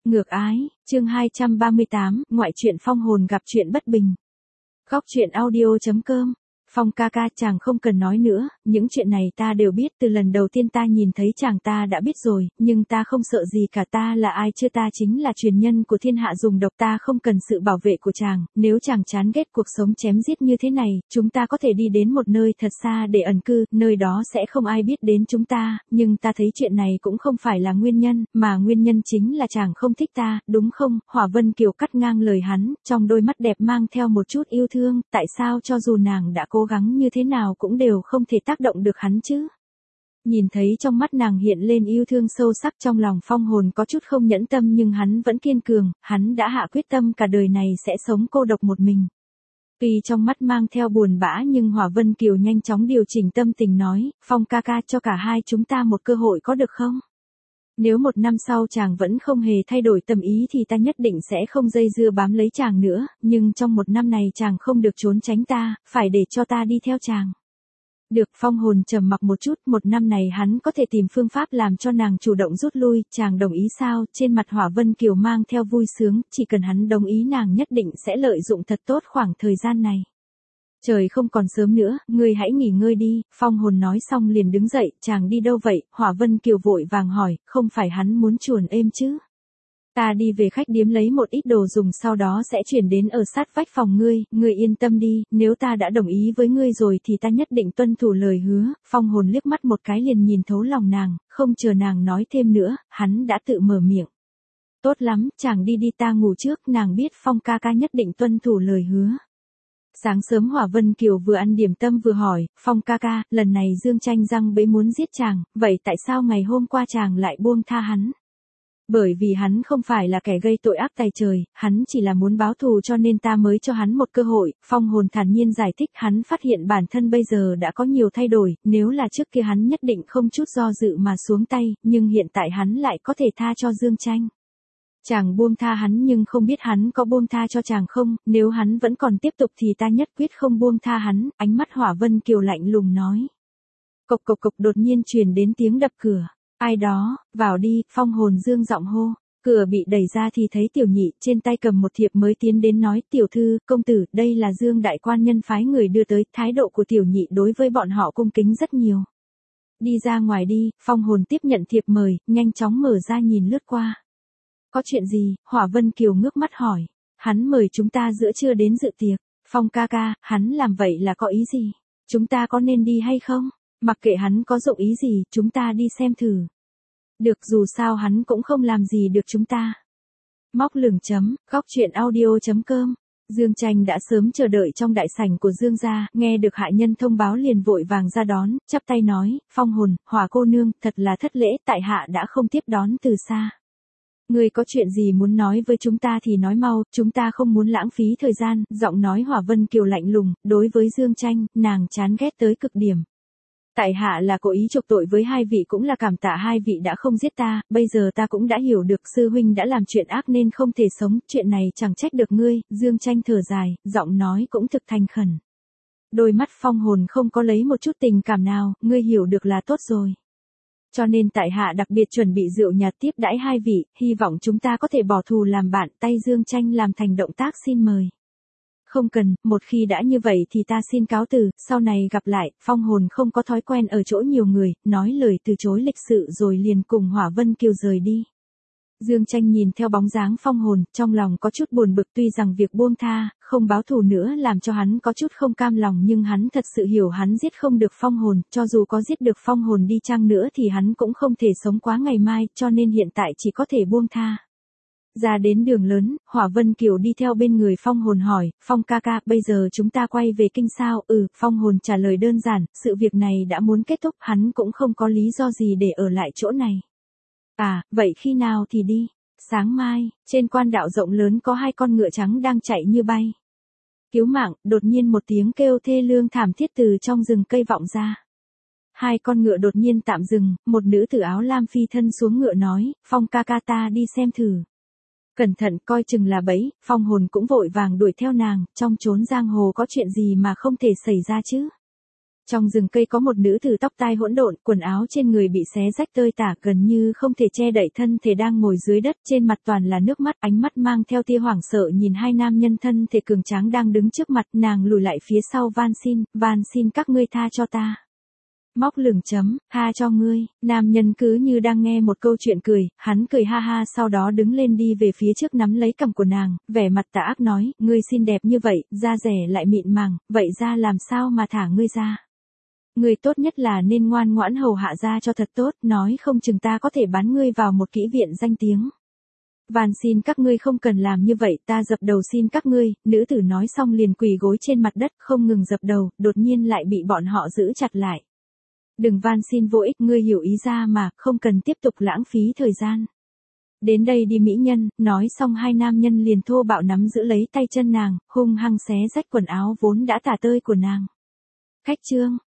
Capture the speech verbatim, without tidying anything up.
Ngược ái, chương hai trăm ba mươi tám, ngoại truyện Phong hồn gặp chuyện bất bình. Góc truyện audio chấm com. Phong ca ca, chàng không cần nói nữa, những chuyện này ta đều biết, từ lần đầu tiên ta nhìn thấy chàng ta đã biết rồi, nhưng ta không sợ gì cả, ta là ai chưa, ta chính là truyền nhân của thiên hạ dùng độc, ta không cần sự bảo vệ của chàng, nếu chàng chán ghét cuộc sống chém giết như thế này, chúng ta có thể đi đến một nơi thật xa để ẩn cư, nơi đó sẽ không ai biết đến chúng ta, nhưng ta thấy chuyện này cũng không phải là nguyên nhân, mà nguyên nhân chính là chàng không thích ta, đúng không? Hỏa Vân Kiều cắt ngang lời hắn, trong đôi mắt đẹp mang theo một chút yêu thương, tại sao cho dù nàng đã cố gắng như thế nào cũng đều không thể tác động được hắn chứ. Nhìn thấy trong mắt nàng hiện lên yêu thương sâu sắc, trong lòng Phong hồn có chút không nhẫn tâm, nhưng hắn vẫn kiên cường, hắn đã hạ quyết tâm cả đời này sẽ sống cô độc một mình. Tuy trong mắt mang theo buồn bã nhưng Hỏa Vân Kiều nhanh chóng điều chỉnh tâm tình nói, Phong ca ca, cho cả hai chúng ta một cơ hội có được không? Nếu một năm sau chàng vẫn không hề thay đổi tâm ý thì ta nhất định sẽ không dây dưa bám lấy chàng nữa, nhưng trong một năm này chàng không được trốn tránh ta, phải để cho ta đi theo chàng. Được. Phong hồn trầm mặc một chút, một năm này hắn có thể tìm phương pháp làm cho nàng chủ động rút lui, chàng đồng ý sao? Trên mặt Hỏa Vân Kiều mang theo vui sướng, chỉ cần hắn đồng ý nàng nhất định sẽ lợi dụng thật tốt khoảng thời gian này. Trời không còn sớm nữa, ngươi hãy nghỉ ngơi đi, Phong hồn nói xong liền đứng dậy, chàng đi đâu vậy? Hỏa Vân Kiều vội vàng hỏi, không phải hắn muốn chuồn êm chứ? Ta đi về khách điếm lấy một ít đồ dùng, sau đó sẽ chuyển đến ở sát vách phòng ngươi, ngươi yên tâm đi, nếu ta đã đồng ý với ngươi rồi thì ta nhất định tuân thủ lời hứa. Phong hồn liếc mắt một cái liền nhìn thấu lòng nàng, không chờ nàng nói thêm nữa, hắn đã tự mở miệng. Tốt lắm, chàng đi đi, ta ngủ trước, nàng biết Phong ca ca nhất định tuân thủ lời hứa. Sáng sớm Hỏa Vân Kiều vừa ăn điểm tâm vừa hỏi, Phong ca ca, lần này Dương Tranh răng bẫy muốn giết chàng, vậy tại sao ngày hôm qua chàng lại buông tha hắn? Bởi vì hắn không phải là kẻ gây tội ác tày trời, hắn chỉ là muốn báo thù cho nên ta mới cho hắn một cơ hội. Phong hồn thản nhiên giải thích, hắn phát hiện bản thân bây giờ đã có nhiều thay đổi, nếu là trước kia hắn nhất định không chút do dự mà xuống tay, nhưng hiện tại hắn lại có thể tha cho Dương Tranh. Chàng buông tha hắn nhưng không biết hắn có buông tha cho chàng không, nếu hắn vẫn còn tiếp tục thì ta nhất quyết không buông tha hắn. Ánh mắt Hỏa Vân Kiều lạnh lùng nói. Cộc cộc cộc, đột nhiên truyền đến tiếng đập cửa. Ai đó, vào đi, Phong hồn dương giọng hô. Cửa bị đẩy ra thì thấy Tiểu Nhị trên tay cầm một thiệp mới tiến đến nói, tiểu thư, công tử, đây là Dương đại quan nhân phái người đưa tới. Thái độ của Tiểu Nhị đối với bọn họ cung kính rất nhiều. Đi ra ngoài đi. Phong hồn tiếp nhận thiệp mời, nhanh chóng mở ra nhìn lướt qua. Có chuyện gì? Hỏa Vân Kiều ngước mắt hỏi. Hắn mời chúng ta giữa trưa đến dự tiệc. Phong ca ca, hắn làm vậy là có ý gì? Chúng ta có nên đi hay không? Mặc kệ hắn có dụng ý gì, chúng ta đi xem thử. Được, dù sao hắn cũng không làm gì được chúng ta. Móc lửng chấm, góc truyện audio chấm com. Dương Tranh đã sớm chờ đợi trong đại sảnh của Dương gia, nghe được hạ nhân thông báo liền vội vàng ra đón, chắp tay nói, Phong hồn, Hỏa cô nương, thật là thất lễ, tại hạ đã không tiếp đón từ xa. Ngươi có chuyện gì muốn nói với chúng ta thì nói mau, chúng ta không muốn lãng phí thời gian. Giọng nói Hỏa Vân Kiều lạnh lùng, đối với Dương Tranh, nàng chán ghét tới cực điểm. Tại hạ là cố ý chuộc tội với hai vị, cũng là cảm tạ hai vị đã không giết ta, bây giờ ta cũng đã hiểu được sư huynh đã làm chuyện ác nên không thể sống, chuyện này chẳng trách được ngươi. Dương Tranh thở dài, giọng nói cũng thực thành khẩn. Đôi mắt Phong hồn không có lấy một chút tình cảm nào, ngươi hiểu được là tốt rồi. Cho nên tại hạ đặc biệt chuẩn bị rượu nhạt tiếp đãi hai vị, hy vọng chúng ta có thể bỏ thù làm bạn. Tay Dương Tranh làm thành động tác xin mời. Không cần, một khi đã như vậy thì ta xin cáo từ, sau này gặp lại. Phong hồn không có thói quen ở chỗ nhiều người, nói lời từ chối lịch sự rồi liền cùng Hỏa Vân Kiều rời đi. Dương Tranh nhìn theo bóng dáng Phong hồn, trong lòng có chút buồn bực, tuy rằng việc buông tha, không báo thù nữa làm cho hắn có chút không cam lòng, nhưng hắn thật sự hiểu hắn giết không được Phong hồn, cho dù có giết được Phong hồn đi chăng nữa thì hắn cũng không thể sống quá ngày mai, cho nên hiện tại chỉ có thể buông tha. Ra đến đường lớn, Hỏa Vân Kiều đi theo bên người Phong hồn hỏi, Phong ca ca, bây giờ chúng ta quay về kinh sao? Ừ, Phong hồn trả lời đơn giản, sự việc này đã muốn kết thúc, hắn cũng không có lý do gì để ở lại chỗ này. À, vậy khi nào thì đi? Sáng mai, trên quan đạo rộng lớn có hai con ngựa trắng đang chạy như bay. Cứu mạng, đột nhiên một tiếng kêu thê lương thảm thiết từ trong rừng cây vọng ra. Hai con ngựa đột nhiên tạm dừng, một nữ tử áo lam phi thân xuống ngựa nói, Phong ca ca, ta đi xem thử. Cẩn thận, coi chừng là bẫy. Phong hồn cũng vội vàng đuổi theo nàng, trong chốn giang hồ có chuyện gì mà không thể xảy ra chứ. Trong rừng cây có một nữ tử tóc tai hỗn độn, quần áo trên người bị xé rách tơi tả, gần như không thể che đậy thân thể đang ngồi dưới đất, trên mặt toàn là nước mắt, ánh mắt mang theo tia hoảng sợ nhìn hai nam nhân thân thể cường tráng đang đứng trước mặt, nàng lùi lại phía sau van xin, van xin các ngươi tha cho ta. Móc lửng chấm, tha cho ngươi, nam nhân cứ như đang nghe một câu chuyện cười, hắn cười ha ha sau đó đứng lên đi về phía trước nắm lấy cằm của nàng, vẻ mặt tà ác nói, ngươi xinh đẹp như vậy, da rẻ lại mịn màng, vậy ra làm sao mà thả ngươi ra. Ngươi tốt nhất là nên ngoan ngoãn hầu hạ ra cho thật tốt, nói không chừng ta có thể bán ngươi vào một kỹ viện danh tiếng. Van xin các ngươi không cần làm như vậy, ta dập đầu xin các ngươi, nữ tử nói xong liền quỳ gối trên mặt đất, không ngừng dập đầu, đột nhiên lại bị bọn họ giữ chặt lại. Đừng van xin vô ích, ngươi hiểu ý ra mà, không cần tiếp tục lãng phí thời gian. Đến đây đi mỹ nhân, nói xong hai nam nhân liền thô bạo nắm giữ lấy tay chân nàng, hung hăng xé rách quần áo vốn đã tả tơi của nàng. Khách trương,